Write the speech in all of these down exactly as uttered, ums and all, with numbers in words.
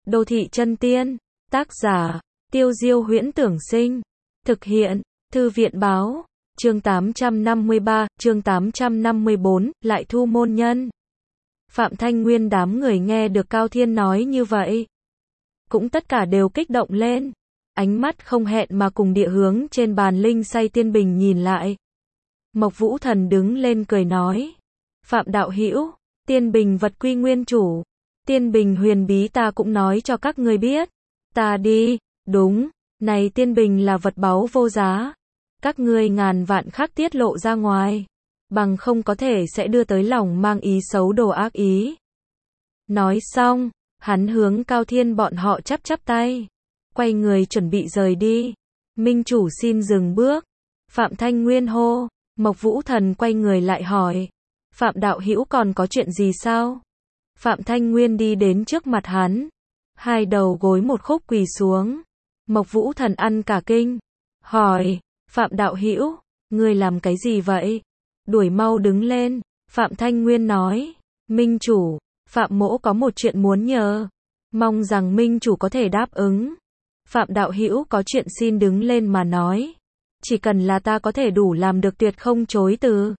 Đô thị chân tiên, tác giả, Tiêu Diêu Huyễn Tưởng Sinh, thực hiện, Thư viện Báo, chương tám trăm năm mươi ba, chương tám trăm năm mươi bốn, lại thu môn nhân. Phạm Thanh Nguyên đám người nghe được Cao Thiên nói như vậy, cũng tất cả đều kích động lên, ánh mắt không hẹn mà cùng địa hướng trên bàn linh say tiên bình nhìn lại. Mộc Vũ Thần đứng lên cười nói, Phạm đạo hữu, tiên bình vật quy nguyên chủ, tiên bình huyền bí ta cũng nói cho các ngươi biết. Ta đi, đúng, này tiên bình là vật báu vô giá, các ngươi ngàn vạn khắc tiết lộ ra ngoài, bằng không có thể sẽ đưa tới lòng mang ý xấu đồ ác ý. Nói xong, hắn hướng Cao Thiên bọn họ chắp chắp tay, quay người chuẩn bị rời đi. Minh chủ xin dừng bước. Phạm Thanh Nguyên hô. Mộc Vũ Thần quay người lại hỏi, Phạm đạo hữu còn có chuyện gì sao? Phạm Thanh Nguyên đi đến trước mặt hắn, hai đầu gối một khúc quỳ xuống. Mộc Vũ Thần ăn cả kinh, hỏi, Phạm đạo hữu, ngươi làm cái gì vậy? Đuổi mau đứng lên. Phạm Thanh Nguyên nói, Minh chủ, Phạm mỗ có một chuyện muốn nhờ, mong rằng Minh chủ có thể đáp ứng. Phạm đạo hữu có chuyện xin đứng lên mà nói, chỉ cần là ta có thể đủ làm được tuyệt không chối từ.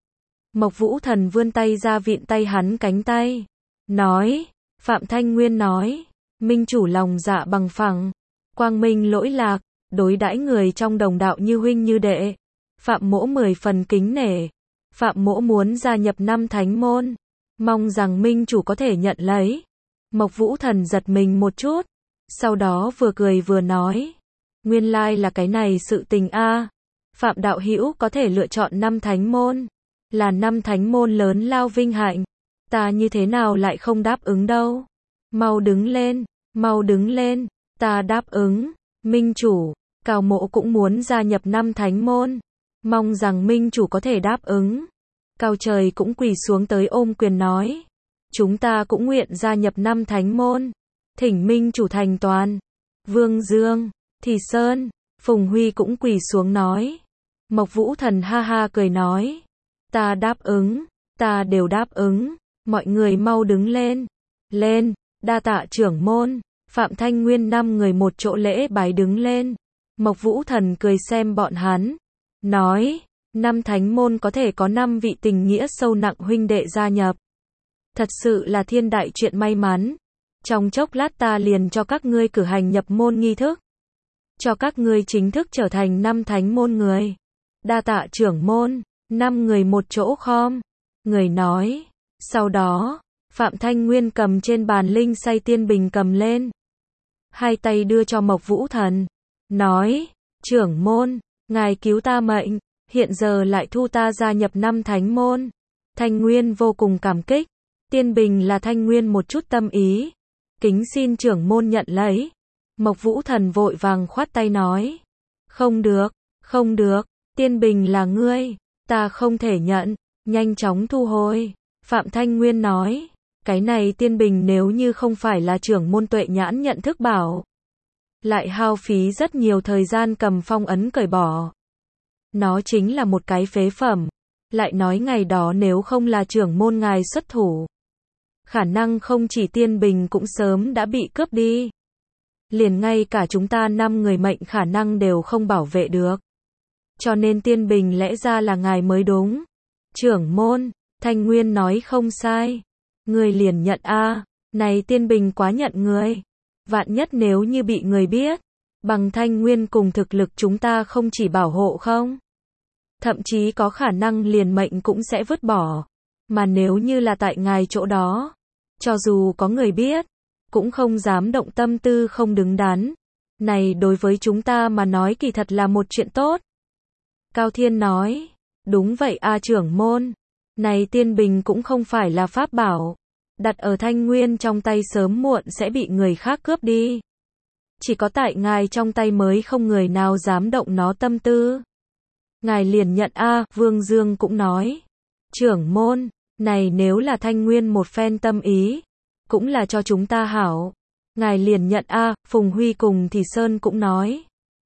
Mộc Vũ Thần vươn tay ra vịn tay hắn cánh tay, nói, Phạm Thanh Nguyên nói, Minh chủ lòng dạ bằng phẳng, quang minh lỗi lạc, đối đãi người trong đồng đạo như huynh như đệ. Phạm mỗ mười phần kính nể, Phạm mỗ muốn gia nhập năm thánh môn, mong rằng Minh chủ có thể nhận lấy. Mộc Vũ Thần giật mình một chút, sau đó vừa cười vừa nói, nguyên lai là cái này sự tình a. Phạm đạo hữu có thể lựa chọn năm thánh môn, là năm thánh môn lớn lao vinh hạnh, ta như thế nào lại không đáp ứng đâu. Mau đứng lên, mau đứng lên, ta đáp ứng. Minh chủ, Cao mỗ cũng muốn gia nhập năm thánh môn, mong rằng Minh chủ có thể đáp ứng. Cao Trời cũng quỳ xuống tới ôm quyền nói, chúng ta cũng nguyện gia nhập năm thánh môn, thỉnh Minh chủ thành toàn. Vương Dương, Thì Sơn, Phùng Huy cũng quỳ xuống nói. Mộc Vũ Thần ha ha cười nói, ta đáp ứng, ta đều đáp ứng. Mọi người mau đứng lên, lên, đa tạ trưởng môn. Phạm Thanh Nguyên năm người một chỗ lễ bái đứng lên. Mộc Vũ Thần cười xem bọn hắn, nói, năm thánh môn có thể có năm vị tình nghĩa sâu nặng huynh đệ gia nhập, thật sự là thiên đại chuyện may mắn. Trong chốc lát ta liền cho các ngươi cử hành nhập môn nghi thức, cho các ngươi chính thức trở thành năm thánh môn người. Đa tạ trưởng môn. Năm người một chỗ khom người nói. Sau đó, Phạm Thanh Nguyên cầm trên bàn linh say tiên bình cầm lên, hai tay đưa cho Mộc Vũ Thần, nói, trưởng môn, ngài cứu ta mệnh, hiện giờ lại thu ta gia nhập năm thánh môn. Thanh Nguyên vô cùng cảm kích, tiên bình là Thanh Nguyên một chút tâm ý, kính xin trưởng môn nhận lấy. Mộc Vũ Thần vội vàng khoát tay nói, không được, không được, tiên bình là ngươi, ta không thể nhận, nhanh chóng thu hồi. Phạm Thanh Nguyên nói, cái này tiên bình nếu như không phải là trưởng môn tuệ nhãn nhận thức bảo, lại hao phí rất nhiều thời gian cầm phong ấn cởi bỏ, nó chính là một cái phế phẩm. Lại nói ngày đó nếu không là trưởng môn ngài xuất thủ, khả năng không chỉ tiên bình cũng sớm đã bị cướp đi, liền ngay cả chúng ta năm người mệnh khả năng đều không bảo vệ được, cho nên tiên bình lẽ ra là ngài mới đúng. Trưởng môn, Thanh Nguyên nói không sai, người liền nhận a. Này tiên bình quá nhận người, vạn nhất nếu như bị người biết, bằng Thanh Nguyên cùng thực lực chúng ta không chỉ bảo hộ không, thậm chí có khả năng liền mệnh cũng sẽ vứt bỏ. Mà nếu như là tại ngài chỗ đó, cho dù có người biết, cũng không dám động tâm tư không đứng đắn. Này đối với chúng ta mà nói kỳ thật là một chuyện tốt. Cao Thiên nói, đúng vậy a trưởng môn, này tiên bình cũng không phải là pháp bảo, đặt ở Thanh Nguyên trong tay sớm muộn sẽ bị người khác cướp đi. Chỉ có tại ngài trong tay mới không người nào dám động nó tâm tư. Ngài liền nhận a. Vương Dương cũng nói, trưởng môn, này nếu là Thanh Nguyên một phen tâm ý, cũng là cho chúng ta hảo, ngài liền nhận a. Phùng Huy cùng Thì Sơn cũng nói.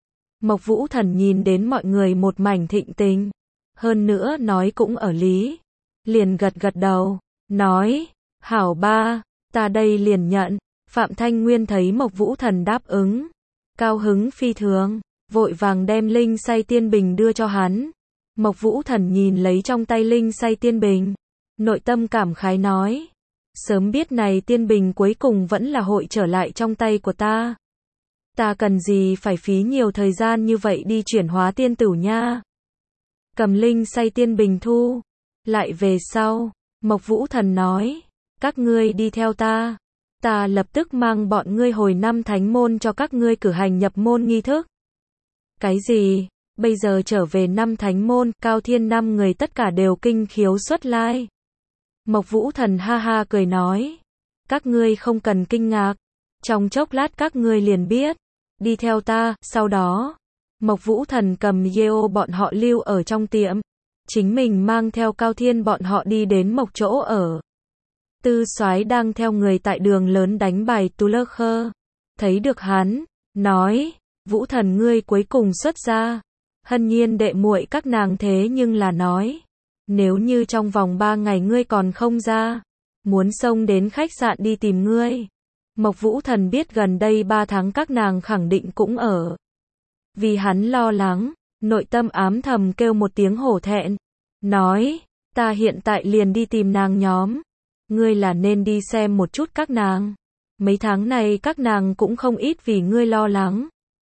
Mộc Vũ Thần nhìn đến mọi người một mảnh thịnh tình, hơn nữa nói cũng ở lý, liền gật gật đầu, nói, hảo ba, ta đây liền nhận. Phạm Thanh Nguyên thấy Mộc Vũ Thần đáp ứng, cao hứng phi thường, vội vàng đem linh say tiên bình đưa cho hắn. Mộc Vũ Thần nhìn lấy trong tay linh say tiên bình, nội tâm cảm khái nói, sớm biết này tiên bình cuối cùng vẫn là hội trở lại trong tay của ta. Ta cần gì phải phí nhiều thời gian như vậy đi chuyển hóa tiên tử nha. Cầm linh say tiên bình thu lại về sau, Mộc Vũ Thần nói, các ngươi đi theo ta, ta lập tức mang bọn ngươi hồi năm thánh môn cho các ngươi cử hành nhập môn nghi thức. Cái gì? Bây giờ trở về năm thánh môn, Cao Thiên năm người tất cả đều kinh khiếu xuất lai. Mộc Vũ Thần ha ha cười nói, các ngươi không cần kinh ngạc, trong chốc lát các ngươi liền biết, đi theo ta. Sau đó, Mộc Vũ Thần cầm Yeo bọn họ lưu ở trong tiệm, chính mình mang theo Cao Thiên bọn họ đi đến Mộc chỗ ở. Tư Soái đang theo người tại đường lớn đánh bài tu lơ khơ, thấy được hắn, nói, Vũ Thần ngươi cuối cùng xuất ra. Hân Nhiên đệ muội các nàng thế nhưng là nói, nếu như trong vòng ba ngày ngươi còn không ra, muốn xông đến khách sạn đi tìm ngươi. Mộc Vũ Thần biết gần đây ba tháng các nàng khẳng định cũng ở. Vì hắn lo lắng, nội tâm ám thầm kêu một tiếng hổ thẹn, nói, ta hiện tại liền đi tìm nàng nhóm, ngươi là nên đi xem một chút các nàng. Mấy tháng này các nàng cũng không ít vì ngươi lo lắng.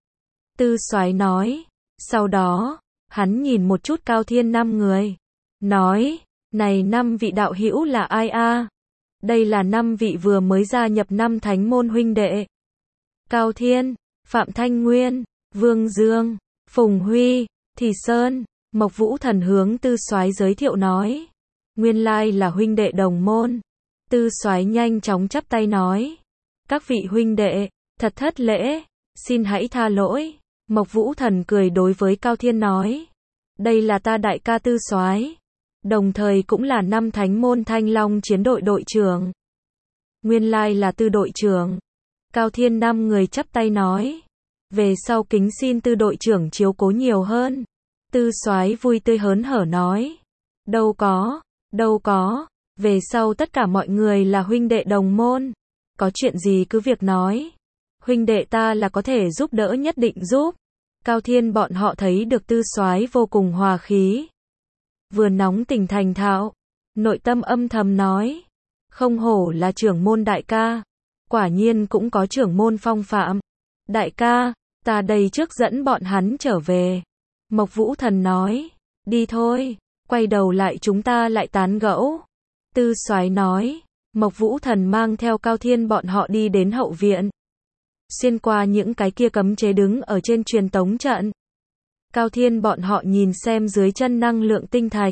Tư Soái nói, sau đó, hắn nhìn một chút Cao Thiên năm người, nói, này năm vị đạo hữu là ai a? Đây là năm vị vừa mới gia nhập năm thánh môn huynh đệ. Cao Thiên, Phạm Thanh Nguyên, Vương Dương, Phùng Huy, Thì Sơn. Mộc Vũ Thần hướng Tư Soái giới thiệu nói, nguyên lai là huynh đệ đồng môn. Tư Soái nhanh chóng chắp tay nói, các vị huynh đệ, thật thất lễ, xin hãy tha lỗi. Mộc Vũ Thần cười đối với Cao Thiên nói, đây là ta đại ca Tư Soái, đồng thời cũng là năm thánh môn Thanh Long chiến đội đội trưởng. Nguyên lai là Tư đội trưởng. Cao Thiên năm người chắp tay nói, về sau kính xin Tư đội trưởng chiếu cố nhiều hơn. Tư Soái vui tươi hớn hở nói, đâu có, đâu có, về sau tất cả mọi người là huynh đệ đồng môn, có chuyện gì cứ việc nói, huynh đệ ta là có thể giúp đỡ nhất định giúp. Cao Thiên bọn họ thấy được Tư Soái vô cùng hòa khí, vừa nóng tình thành thạo, nội tâm âm thầm nói, không hổ là trưởng môn đại ca, quả nhiên cũng có trưởng môn phong phạm. Đại ca, ta đây trước dẫn bọn hắn trở về. Mộc Vũ Thần nói, đi thôi, quay đầu lại chúng ta lại tán gẫu. Tư Soái nói, Mộc Vũ Thần mang theo Cao Thiên bọn họ đi đến hậu viện, xuyên qua những cái kia cấm chế đứng ở trên truyền tống trận. Cao Thiên bọn họ nhìn xem dưới chân năng lượng tinh thạch,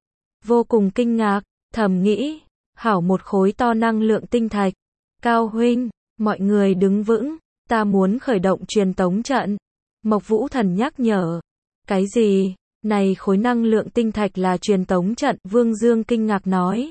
vô cùng kinh ngạc, thầm nghĩ, hảo một khối to năng lượng tinh thạch. Cao huynh, mọi người đứng vững, ta muốn khởi động truyền tống trận. Mộc Vũ Thần nhắc nhở, cái gì? Này khối năng lượng tinh thạch là truyền tống trận. Vương Dương kinh ngạc nói.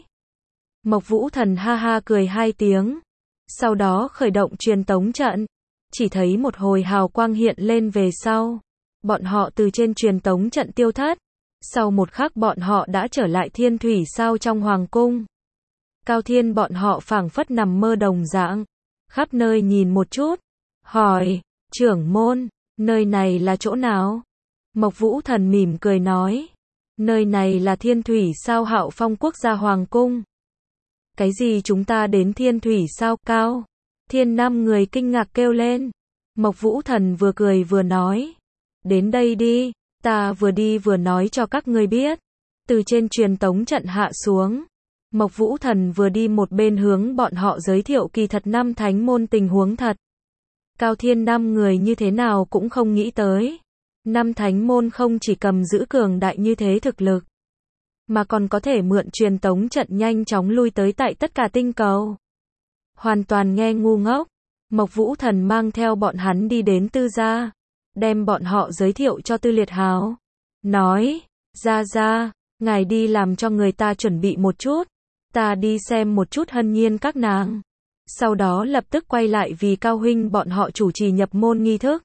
Mộc Vũ Thần ha ha cười hai tiếng, sau đó khởi động truyền tống trận, chỉ thấy một hồi hào quang hiện lên về sau, bọn họ từ trên truyền tống trận tiêu thất, sau một khắc bọn họ đã trở lại Thiên Thủy Sao trong hoàng cung. Cao Thiên bọn họ phảng phất nằm mơ đồng dạng, khắp nơi nhìn một chút, hỏi, trưởng môn, nơi này là chỗ nào? Mộc Vũ Thần mỉm cười nói, nơi này là Thiên Thủy Sao Hạo Phong quốc gia hoàng cung. Cái gì chúng ta đến Thiên Thủy Sao? Cao Thiên năm người kinh ngạc kêu lên. Mộc Vũ Thần vừa cười vừa nói, đến đây đi, ta vừa đi vừa nói cho các ngươi biết. Từ trên truyền tống trận hạ xuống, Mộc Vũ Thần vừa đi một bên hướng bọn họ giới thiệu kỳ thật năm thánh môn tình huống thật. Cao Thiên năm người như thế nào cũng không nghĩ tới, năm thánh môn không chỉ cầm giữ cường đại như thế thực lực, mà còn có thể mượn truyền tống trận nhanh chóng lui tới tại tất cả tinh cầu. Hoàn toàn nghe ngu ngốc. Mộc Vũ Thần mang theo bọn hắn đi đến Tư gia, đem bọn họ giới thiệu cho Tư Liệt Hào, nói, ra ra, ngài đi làm cho người ta chuẩn bị một chút, ta đi xem một chút Hân Nhiên các nàng. Sau đó lập tức quay lại vì Cao huynh bọn họ chủ trì nhập môn nghi thức.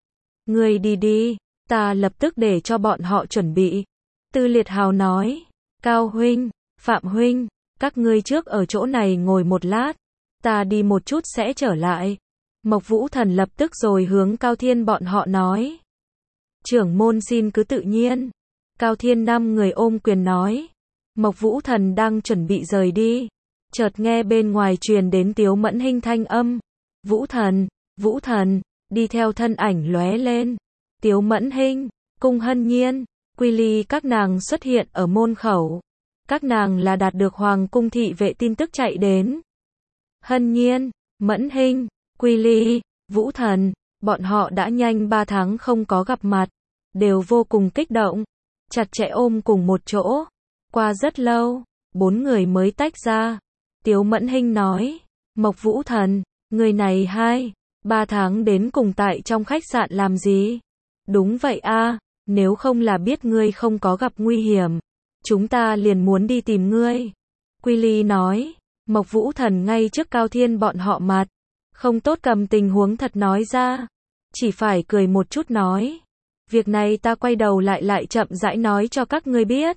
Ngươi đi đi, ta lập tức để cho bọn họ chuẩn bị. Tư Liệt Hào nói, Cao huynh, Phạm huynh, các ngươi trước ở chỗ này ngồi một lát, ta đi một chút sẽ trở lại. Mộc Vũ Thần lập tức rồi hướng Cao Thiên bọn họ nói. Trưởng môn xin cứ tự nhiên. Cao Thiên năm người ôm quyền nói. Mộc Vũ Thần đang chuẩn bị rời đi. Chợt nghe bên ngoài truyền đến Tiếu Mẫn Hinh thanh âm. Vũ Thần, Vũ Thần, đi theo thân ảnh lóe lên. Tiếu Mẫn Hinh, Cung Hân Nhiên, Quy Ly các nàng xuất hiện ở môn khẩu. Các nàng là đạt được Hoàng cung thị vệ tin tức chạy đến. Hân Nhiên, Mẫn Hinh, Quy Ly, Vũ Thần, bọn họ đã nhanh ba tháng không có gặp mặt, đều vô cùng kích động, chặt chẽ ôm cùng một chỗ. Qua rất lâu, bốn người mới tách ra. Tiếu Mẫn Hinh nói, Mộc Vũ Thần, người này hai, ba tháng đến cùng tại trong khách sạn làm gì? Đúng vậy a, nếu không là biết ngươi không có gặp nguy hiểm, chúng ta liền muốn đi tìm ngươi. Quy Ly nói, Mộc Vũ Thần ngay trước Cao Thiên bọn họ mặt, không tốt cầm tình huống thật nói ra, chỉ phải cười một chút nói, việc này ta quay đầu lại lại chậm rãi nói cho các ngươi biết.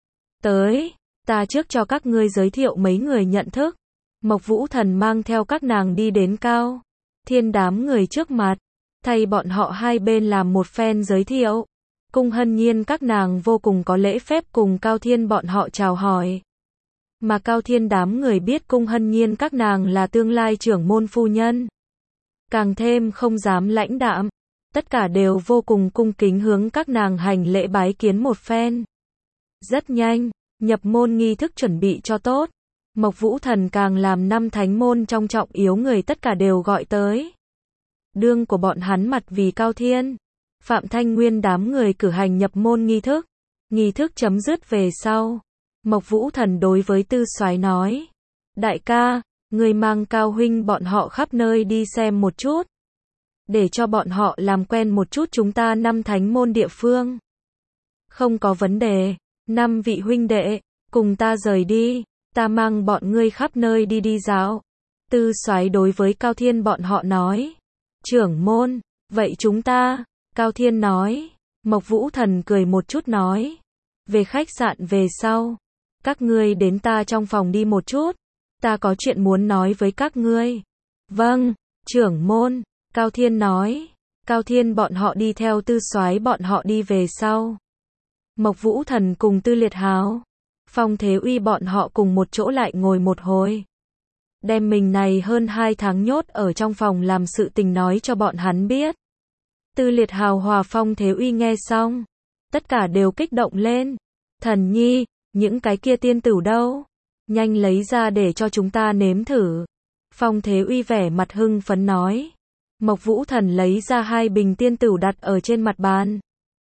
Tới, ta trước cho các ngươi giới thiệu mấy người nhận thức. Mộc Vũ Thần mang theo các nàng đi đến Cao Thiên đám người trước mặt, thay bọn họ hai bên làm một phen giới thiệu. Cung Hân Nhiên các nàng vô cùng có lễ phép cùng Cao Thiên bọn họ chào hỏi. Mà Cao Thiên đám người biết Cung Hân Nhiên các nàng là tương lai trưởng môn phu nhân, càng thêm không dám lãnh đạm, tất cả đều vô cùng cung kính hướng các nàng hành lễ bái kiến một phen. Rất nhanh, nhập môn nghi thức chuẩn bị cho tốt, Mộc Vũ Thần càng làm năm thánh môn trong trọng yếu người tất cả đều gọi tới. Đương của bọn hắn mặt vì Cao Thiên, Phạm Thanh Nguyên đám người cử hành nhập môn nghi thức. Nghi thức chấm dứt về sau, Mộc Vũ Thần đối với Tư Soái nói, đại ca, người mang Cao huynh bọn họ khắp nơi đi xem một chút, để cho bọn họ làm quen một chút chúng ta năm thánh môn địa phương. Không có vấn đề, năm vị huynh đệ, cùng ta rời đi, ta mang bọn ngươi khắp nơi đi đi dạo. Tư Soái đối với Cao Thiên bọn họ nói, trưởng môn, vậy chúng ta, Cao Thiên nói. Mộc Vũ Thần cười một chút nói, về khách sạn về sau, các ngươi đến ta trong phòng đi một chút, ta có chuyện muốn nói với các ngươi. Vâng, trưởng môn, Cao Thiên nói. Cao Thiên bọn họ đi theo Tư Soái bọn họ đi về sau. Mộc Vũ Thần cùng Tư Liệt Hào, Phong Thế Uy bọn họ cùng một chỗ lại ngồi một hồi. Đem mình này hơn hai tháng nhốt ở trong phòng làm sự tình nói cho bọn hắn biết. Tư Liệt Hào hòa Phong Thế Uy nghe xong, tất cả đều kích động lên. Thần nhi, những cái kia tiên tử đâu? Nhanh lấy ra để cho chúng ta nếm thử. Phong Thế Uy vẻ mặt hưng phấn nói. Mộc Vũ Thần lấy ra hai bình tiên tử đặt ở trên mặt bàn.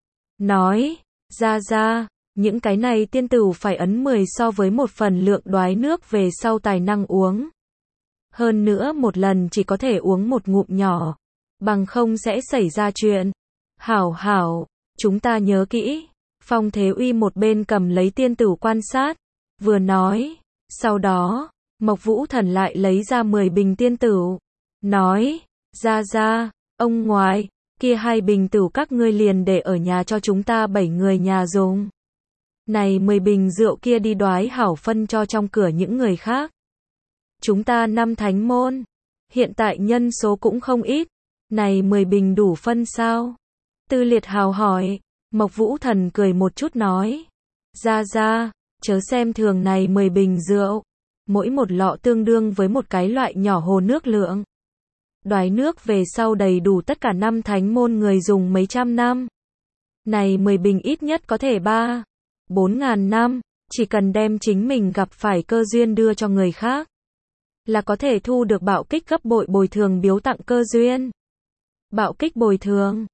Nói, ra ra, những cái này tiên tử phải ấn mười so với một phần lượng đoái nước về sau tài năng uống. Hơn nữa một lần chỉ có thể uống một ngụm nhỏ, bằng không sẽ xảy ra chuyện. Hảo hảo, chúng ta nhớ kỹ. Phong Thế Uy một bên cầm lấy tiên tử quan sát, vừa nói, sau đó, Mộc Vũ Thần lại lấy ra mười bình tiên tử, nói, ra ra, ông ngoại, kia hai bình tử các ngươi liền để ở nhà cho chúng ta bảy người nhà dùng. Này mười bình rượu kia đi đoái hảo phân cho trong cửa những người khác. Chúng ta năm thánh môn, hiện tại nhân số cũng không ít, này mười bình đủ phân sao? Tư Liệt Hào hỏi. Mộc Vũ Thần cười một chút nói, ra ra, chớ xem thường này mười bình rượu, mỗi một lọ tương đương với một cái loại nhỏ hồ nước lượng. Đoái nước về sau đầy đủ tất cả năm thánh môn người dùng mấy trăm năm. Này mười bình ít nhất có thể ba, bốn ngàn năm, chỉ cần đem chính mình gặp phải cơ duyên đưa cho người khác, là có thể thu được bạo kích gấp bội bồi thường biếu tặng cơ duyên. Bạo kích bồi thường,